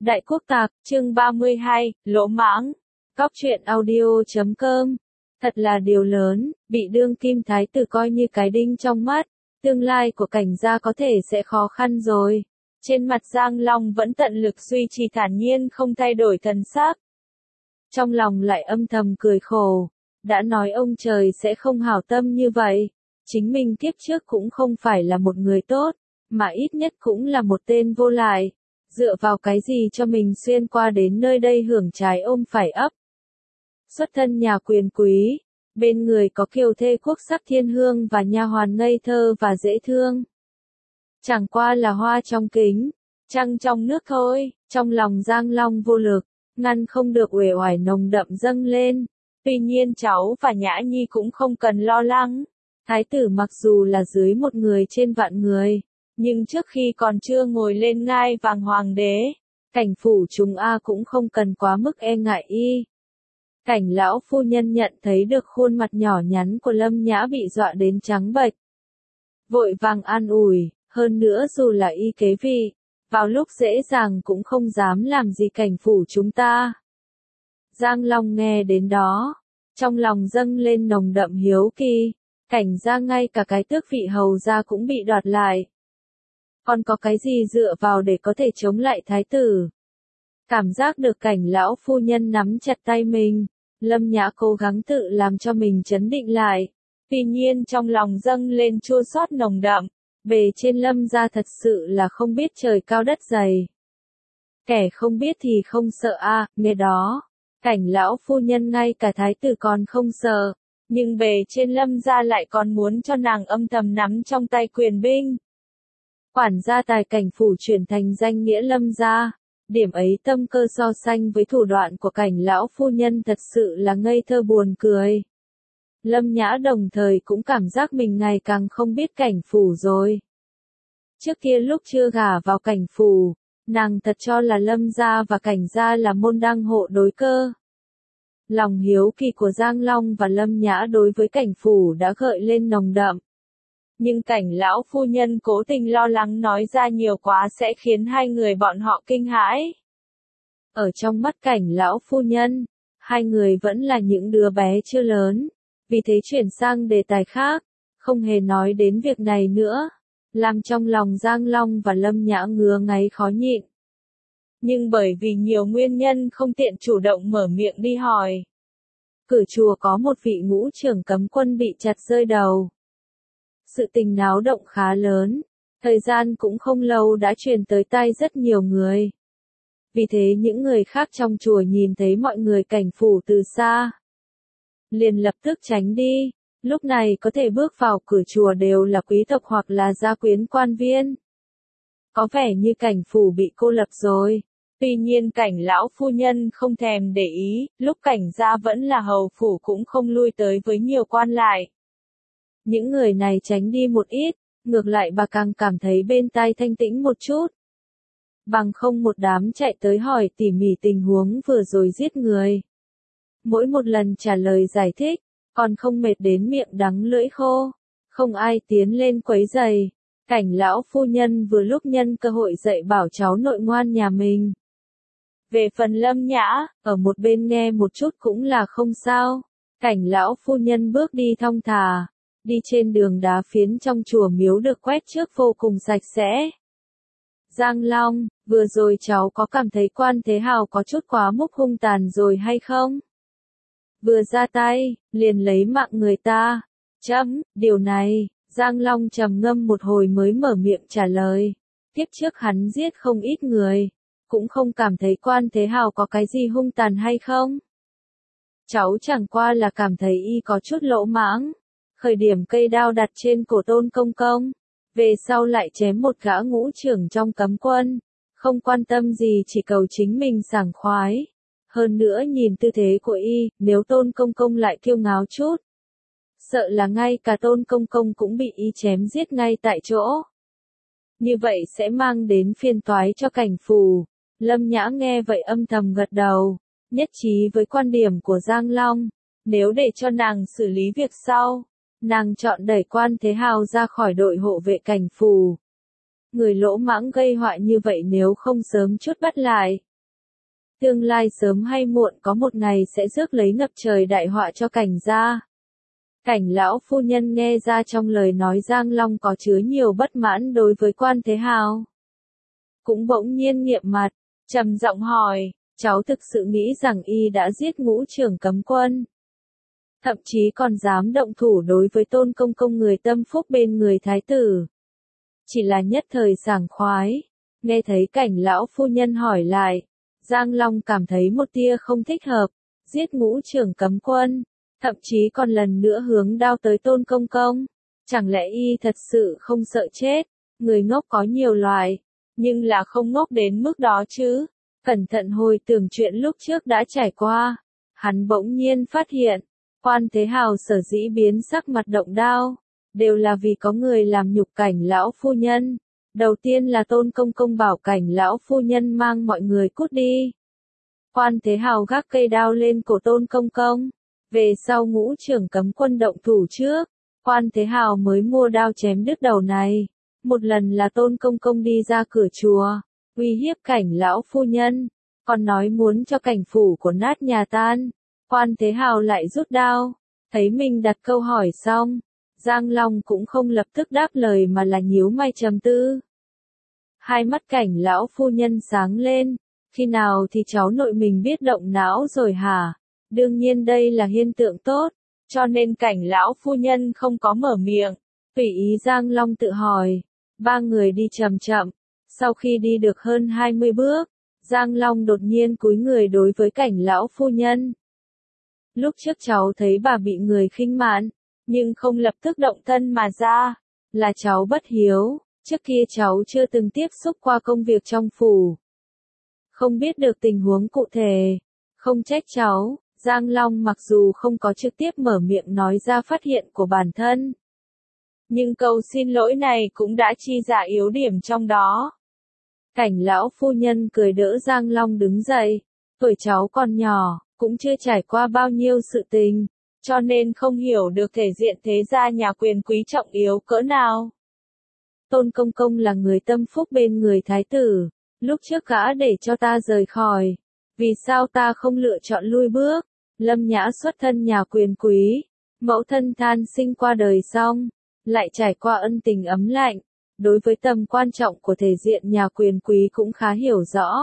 Đại Quốc Tạc, chương 32, Lỗ Mãng. Cóc truyện audio.com. Thật là điều lớn, bị đương kim thái tử coi như cái đinh trong mắt, tương lai của Cảnh gia có thể sẽ khó khăn rồi. Trên mặt Giang Long vẫn tận lực duy trì thản nhiên không thay đổi thần sắc. Trong lòng lại âm thầm cười khổ, đã nói ông trời sẽ không hảo tâm như vậy. Chính mình kiếp trước cũng không phải là một người tốt, mà ít nhất cũng là một tên vô lại. Dựa vào cái gì cho mình xuyên qua đến nơi đây hưởng trái ôm phải ấp. Xuất thân nhà quyền quý, bên người có kiều thê quốc sắc thiên hương và nha hoàn ngây thơ và dễ thương. Chẳng qua là hoa trong kính, trăng trong nước thôi, trong lòng Giang Long vô lực, ngăn không được uể oải nồng đậm dâng lên. Tuy nhiên cháu và Nhã Nhi cũng không cần lo lắng. Thái tử mặc dù là dưới một người trên vạn người, nhưng trước khi còn chưa ngồi lên ngai vàng hoàng đế, Cảnh phủ chúng cũng không cần quá mức e ngại y. Cảnh lão phu nhân nhận thấy được khuôn mặt nhỏ nhắn của Lâm Nhã bị dọa đến trắng bệch. Vội vàng an ủi, hơn nữa dù là y kế vị, vào lúc dễ dàng cũng không dám làm gì cảnh phủ chúng ta. Giang Long nghe đến đó, trong lòng dâng lên nồng đậm hiếu kỳ, Cảnh gia ngay cả cái tước vị hầu gia cũng bị đoạt lại. Còn có cái gì dựa vào để có thể chống lại thái tử? Cảm giác được Cảnh lão phu nhân nắm chặt tay mình, Lâm Nhã cố gắng tự làm cho mình trấn định lại. Tuy nhiên trong lòng dâng lên chua xót nồng đậm, bề trên Lâm gia thật sự là không biết trời cao đất dày. Kẻ không biết thì không sợ nghe đó. Cảnh lão phu nhân ngay cả thái tử còn không sợ, nhưng bề trên Lâm gia lại còn muốn cho nàng âm thầm nắm trong tay quyền binh. Quản gia tài Cảnh phủ chuyển thành danh nghĩa Lâm gia, điểm ấy tâm cơ so sánh với thủ đoạn của Cảnh lão phu nhân thật sự là ngây thơ buồn cười. Lâm Nhã đồng thời cũng cảm giác mình ngày càng không biết Cảnh phủ rồi. Trước kia lúc chưa gả vào Cảnh phủ, nàng thật cho là Lâm gia và Cảnh gia là môn đăng hộ đối cơ. Lòng hiếu kỳ của Giang Long và Lâm Nhã đối với Cảnh phủ đã gợi lên nồng đậm. Nhưng Cảnh lão phu nhân cố tình lo lắng nói ra nhiều quá sẽ khiến hai người bọn họ kinh hãi. Ở trong mắt Cảnh lão phu nhân, hai người vẫn là những đứa bé chưa lớn, vì thế chuyển sang đề tài khác, không hề nói đến việc này nữa, làm trong lòng Giang Long và Lâm Nhã ngứa ngáy khó nhịn. Nhưng bởi vì nhiều nguyên nhân không tiện chủ động mở miệng đi hỏi. Cửa chùa có một vị ngũ trưởng cấm quân bị chặt rơi đầu. Sự tình náo động khá lớn, thời gian cũng không lâu đã truyền tới tai rất nhiều người. Vì thế những người khác trong chùa nhìn thấy mọi người Cảnh phủ từ xa, liền lập tức tránh đi. Lúc này có thể bước vào cửa chùa đều là quý tộc hoặc là gia quyến quan viên. Có vẻ như Cảnh phủ bị cô lập rồi. Tuy nhiên Cảnh lão phu nhân không thèm để ý, lúc Cảnh gia vẫn là hầu phủ cũng không lui tới với nhiều quan lại. Những người này tránh đi một ít, ngược lại bà càng cảm thấy bên tai thanh tĩnh một chút. Bằng không một đám chạy tới hỏi tỉ mỉ tình huống vừa rồi giết người. Mỗi một lần trả lời giải thích, còn không mệt đến miệng đắng lưỡi khô. Không ai tiến lên quấy giày. Cảnh lão phu nhân vừa lúc nhân cơ hội dạy bảo cháu nội ngoan nhà mình. Về phần Lâm Nhã, ở một bên nghe một chút cũng là không sao. Cảnh lão phu nhân bước đi thong thả. Đi trên đường đá phiến trong chùa miếu được quét trước vô cùng sạch sẽ. Giang Long, vừa rồi cháu có cảm thấy Quan Thế Hào có chút quá mức hung tàn rồi hay không? Vừa ra tay, liền lấy mạng người ta. Điều này, Giang Long trầm ngâm một hồi mới mở miệng trả lời. Tiếp trước hắn giết không ít người, cũng không cảm thấy Quan Thế Hào có cái gì hung tàn hay không? Cháu chẳng qua là cảm thấy y có chút lỗ mãng. Khởi điểm cây đao đặt trên cổ Tôn Công Công, về sau lại chém một gã ngũ trưởng trong cấm quân, không quan tâm gì chỉ cầu chính mình sảng khoái. Hơn nữa nhìn tư thế của y, nếu Tôn Công Công lại kiêu ngáo chút, sợ là ngay cả Tôn Công Công cũng bị y chém giết ngay tại chỗ. Như vậy sẽ mang đến phiền toái cho Cảnh phủ. Lâm Nhã nghe vậy âm thầm gật đầu, nhất trí với quan điểm của Giang Long. Nếu để cho nàng xử lý việc sau, nàng chọn đẩy Quan Thế Hào ra khỏi đội hộ vệ Cảnh phủ. Người lỗ mãng gây họa như vậy nếu không sớm chút bắt lại, Tương lai sớm hay muộn có một ngày sẽ rước lấy ngập trời đại họa cho Cảnh gia. Cảnh lão phu nhân nghe ra trong lời nói Giang Long có chứa nhiều bất mãn đối với Quan Thế Hào. Cũng bỗng nhiên nghiệm mặt, trầm giọng hỏi, cháu thực sự nghĩ rằng y đã giết Ngũ Trưởng cấm quân. Thậm chí còn dám động thủ đối với Tôn Công Công người tâm phúc bên người thái tử. Chỉ là nhất thời sảng khoái, nghe thấy Cảnh lão phu nhân hỏi lại, Giang Long cảm thấy một tia không thích hợp, giết Ngũ Trưởng cấm quân, thậm chí còn lần nữa hướng đao tới Tôn Công Công. Chẳng lẽ y thật sự không sợ chết? Người ngốc có nhiều loại, nhưng là không ngốc đến mức đó chứ. Cẩn thận hồi tưởng chuyện lúc trước đã trải qua, hắn bỗng nhiên phát hiện, Quan Thế Hào sở dĩ biến sắc mặt động đao, đều là vì có người làm nhục Cảnh lão phu nhân. Đầu tiên là Tôn Công Công bảo Cảnh lão phu nhân mang mọi người cút đi. Quan Thế Hào gác cây đao lên cổ Tôn Công Công. Về sau Ngũ Trưởng cấm quân động thủ trước, Quan Thế Hào mới mua đao chém đứt đầu này. Một lần là Tôn Công Công đi ra cửa chùa, uy hiếp Cảnh lão phu nhân, còn nói muốn cho cảnh phủ của nát nhà tan. Quan Thế Hào lại rút đao, thấy mình đặt câu hỏi xong, Giang Long cũng không lập tức đáp lời mà là nhíu mày trầm tư. Hai mắt Cảnh lão phu nhân sáng lên, khi nào thì cháu nội mình biết động não rồi hả? Đương nhiên đây là hiện tượng tốt, cho nên Cảnh lão phu nhân không có mở miệng, tùy ý Giang Long tự hỏi. Ba người đi chậm chậm, sau khi đi được hơn 20 bước, Giang Long đột nhiên cúi người đối với Cảnh lão phu nhân. Lúc trước cháu thấy bà bị người khinh mạn, nhưng không lập tức động thân mà ra, là cháu bất hiếu, trước kia cháu chưa từng tiếp xúc qua công việc trong phủ. Không biết được tình huống cụ thể, không trách cháu. Giang Long mặc dù không có trực tiếp mở miệng nói ra phát hiện của bản thân, nhưng câu xin lỗi này cũng đã chi ra yếu điểm trong đó. Cảnh lão phu nhân cười đỡ Giang Long đứng dậy, tuổi cháu còn nhỏ, cũng chưa trải qua bao nhiêu sự tình, cho nên không hiểu được thể diện thế gia nhà quyền quý trọng yếu cỡ nào. Tôn Công Công là người tâm phúc bên người thái tử, lúc trước gã để cho ta rời khỏi, vì sao ta không lựa chọn lui bước? Lâm Nhã xuất thân nhà quyền quý, mẫu thân than sinh qua đời xong, lại trải qua ân tình ấm lạnh, đối với tầm quan trọng của thể diện nhà quyền quý cũng khá hiểu rõ.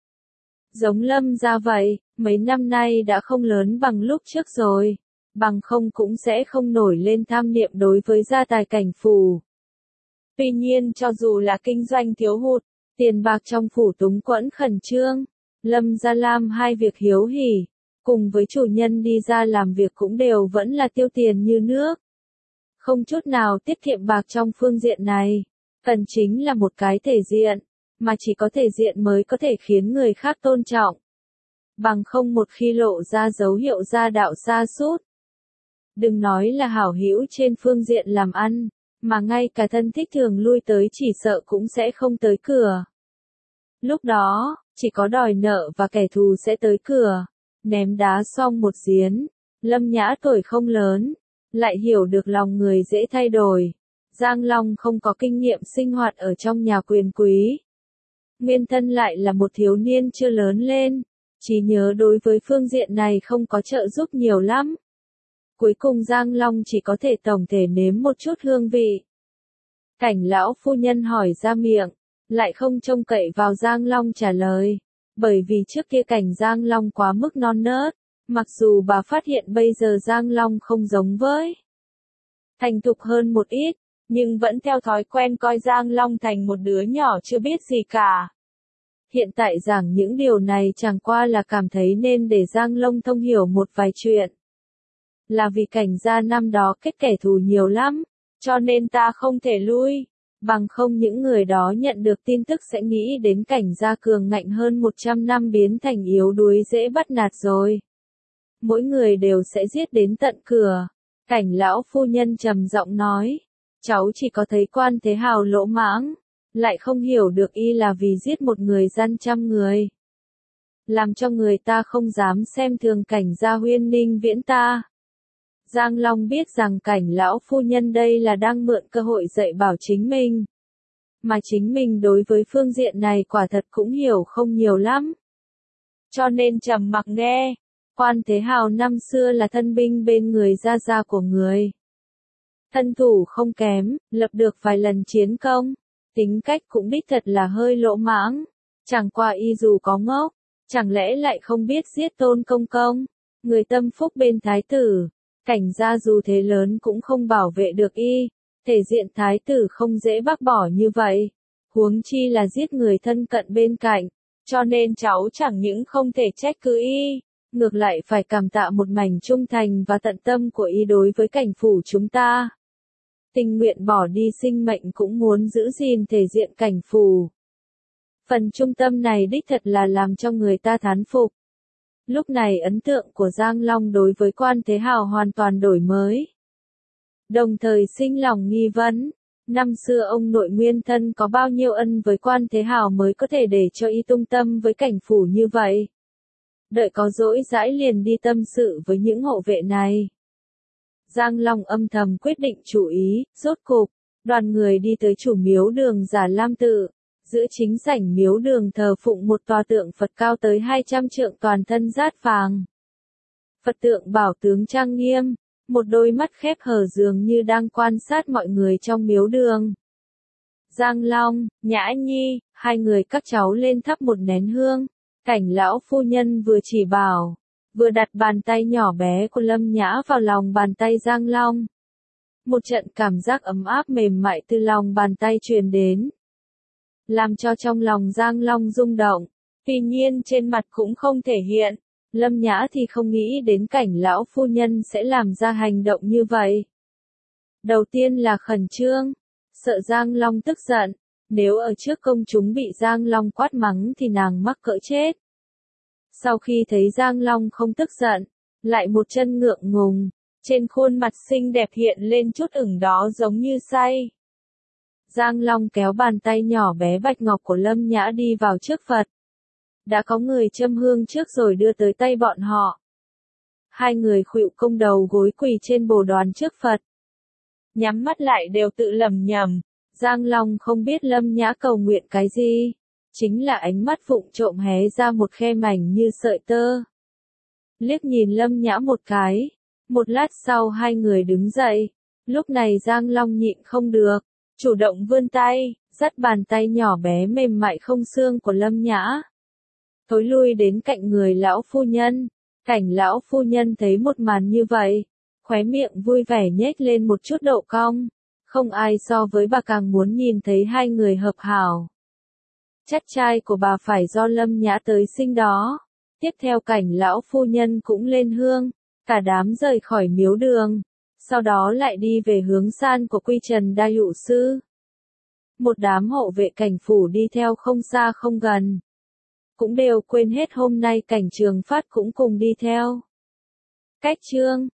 Giống Lâm gia vậy, mấy năm nay đã không lớn bằng lúc trước rồi, bằng không cũng sẽ không nổi lên tham niệm đối với gia tài cảnh phủ. Tuy nhiên cho dù là kinh doanh thiếu hụt, tiền bạc trong phủ túng quẫn khẩn trương, Lâm gia làm hai việc hiếu hỉ, cùng với chủ nhân đi ra làm việc cũng đều vẫn là tiêu tiền như nước. Không chút nào tiết kiệm bạc trong phương diện này, cần chính là một cái thể diện, mà chỉ có thể diện mới có thể khiến người khác tôn trọng. Bằng không một khi lộ ra dấu hiệu gia đạo sa sút. Đừng nói là hảo hữu trên phương diện làm ăn, mà ngay cả thân thích thường lui tới chỉ sợ cũng sẽ không tới cửa. Lúc đó, chỉ có đòi nợ và kẻ thù sẽ tới cửa. Ném đá xong một giếng, Lâm Nhã tuổi không lớn, lại hiểu được lòng người dễ thay đổi. Giang Long không có kinh nghiệm sinh hoạt ở trong nhà quyền quý. Nguyên thân lại là một thiếu niên chưa lớn lên, trí nhớ đối với phương diện này không có trợ giúp nhiều lắm. Cuối cùng Giang Long chỉ có thể tổng thể nếm một chút hương vị. Cảnh lão phu nhân hỏi ra miệng, lại không trông cậy vào Giang Long trả lời. Bởi vì trước kia Cảnh Giang Long quá mức non nớt, mặc dù bà phát hiện bây giờ Giang Long không giống với thành thục hơn một ít, nhưng vẫn theo thói quen coi Giang Long thành một đứa nhỏ chưa biết gì cả. Hiện tại giảng những điều này chẳng qua là cảm thấy nên để Giang Long thông hiểu một vài chuyện. Là vì Cảnh gia năm đó kết kẻ thù nhiều lắm, cho nên ta không thể lui. Bằng không những người đó nhận được tin tức sẽ nghĩ đến Cảnh gia cường ngạnh hơn 100 năm biến thành yếu đuối dễ bắt nạt rồi. Mỗi người đều sẽ giết đến tận cửa. Cảnh lão phu nhân trầm giọng nói, cháu chỉ có thấy Quan Thế Hào lỗ mãng, lại không hiểu được y là vì giết một người gian trăm người. Làm cho người ta không dám xem thường Cảnh gia Huyên Ninh Viễn ta. Giang Long biết rằng Cảnh lão phu nhân đây là đang mượn cơ hội dạy bảo chính mình. Mà chính mình đối với phương diện này quả thật cũng hiểu không nhiều lắm. cho nên trầm mặc nghe. Quan Thế Hào năm xưa là thân binh bên người gia gia của người. Thân thủ không kém, lập được vài lần chiến công. Tính cách cũng đích thật là hơi lỗ mãng. Chẳng qua y dù có ngốc, chẳng lẽ lại không biết giết Tôn Công Công, người tâm phúc bên thái tử. Cảnh gia dù thế lớn cũng không bảo vệ được y. Thể diện thái tử không dễ bác bỏ như vậy. Huống chi là giết người thân cận bên cạnh. Cho nên cháu chẳng những không thể trách cứ y, ngược lại phải cảm tạ một mảnh trung thành và tận tâm của y đối với cảnh phủ chúng ta. Tình nguyện bỏ đi sinh mệnh cũng muốn giữ gìn thể diện cảnh phủ. Phần trung tâm này đích thật là làm cho người ta thán phục. Lúc này ấn tượng của Giang Long đối với Quan Thế Hào hoàn toàn đổi mới. Đồng thời sinh lòng nghi vấn, năm xưa ông nội nguyên thân có bao nhiêu ân với Quan Thế Hào mới có thể để cho y tung tâm với cảnh phủ như vậy. Đợi có rỗi rãi liền đi tâm sự với những hộ vệ này. Giang Long âm thầm quyết định chủ ý, rốt cục, đoàn người đi tới chủ miếu đường Già Lam Tự. Giữa chính sảnh miếu đường thờ phụng một tòa tượng Phật cao tới 200 trượng toàn thân rát vàng. Phật tượng bảo tướng trang nghiêm, một đôi mắt khép hờ dường như đang quan sát mọi người trong miếu đường. Giang Long, Nhã Nhi, hai người các cháu lên thắp một nén hương. Cảnh lão phu nhân vừa chỉ bảo, vừa đặt bàn tay nhỏ bé của Lâm Nhã vào lòng bàn tay Giang Long. Một trận cảm giác ấm áp mềm mại từ lòng bàn tay truyền đến, làm cho trong lòng Giang Long rung động. Tuy nhiên trên mặt cũng không thể hiện. Lâm Nhã thì không nghĩ đến cảnh lão phu nhân sẽ làm ra hành động như vậy. Đầu tiên là khẩn trương, sợ Giang Long tức giận. Nếu ở trước công chúng bị Giang Long quát mắng thì nàng mắc cỡ chết. Sau khi thấy Giang Long không tức giận, lại một chân ngượng ngùng, trên khuôn mặt xinh đẹp hiện lên chút ửng đó giống như say. Giang Long kéo bàn tay nhỏ bé bạch ngọc của Lâm Nhã đi vào trước Phật. Đã có người châm hương trước rồi đưa tới tay bọn họ. Hai người khuỵu công đầu gối quỳ trên bồ đoàn trước Phật. Nhắm mắt lại đều tự lẩm nhẩm. Giang Long không biết Lâm Nhã cầu nguyện cái gì. Chính là ánh mắt vụng trộm hé ra một khe mảnh như sợi tơ. Liếc nhìn Lâm Nhã một cái. Một lát sau hai người đứng dậy. Lúc này Giang Long nhịn không được. Chủ động vươn tay, dắt bàn tay nhỏ bé mềm mại không xương của Lâm Nhã. Thối lui đến cạnh người lão phu nhân. Cảnh lão phu nhân thấy một màn như vậy. Khóe miệng vui vẻ nhếch lên một chút độ cong. Không ai so với bà càng muốn nhìn thấy hai người hợp hảo. Chắc trai của bà phải do Lâm Nhã tới sinh đó. Tiếp theo cảnh lão phu nhân cũng lên hương. Cả đám rời khỏi miếu đường. Sau đó lại đi về hướng san của Quy Trần Đa Dụ Sư. Một đám hộ vệ cảnh phủ đi theo không xa không gần. Cũng đều quên hết hôm nay cảnh Trường Phát cũng cùng đi theo. Cách chương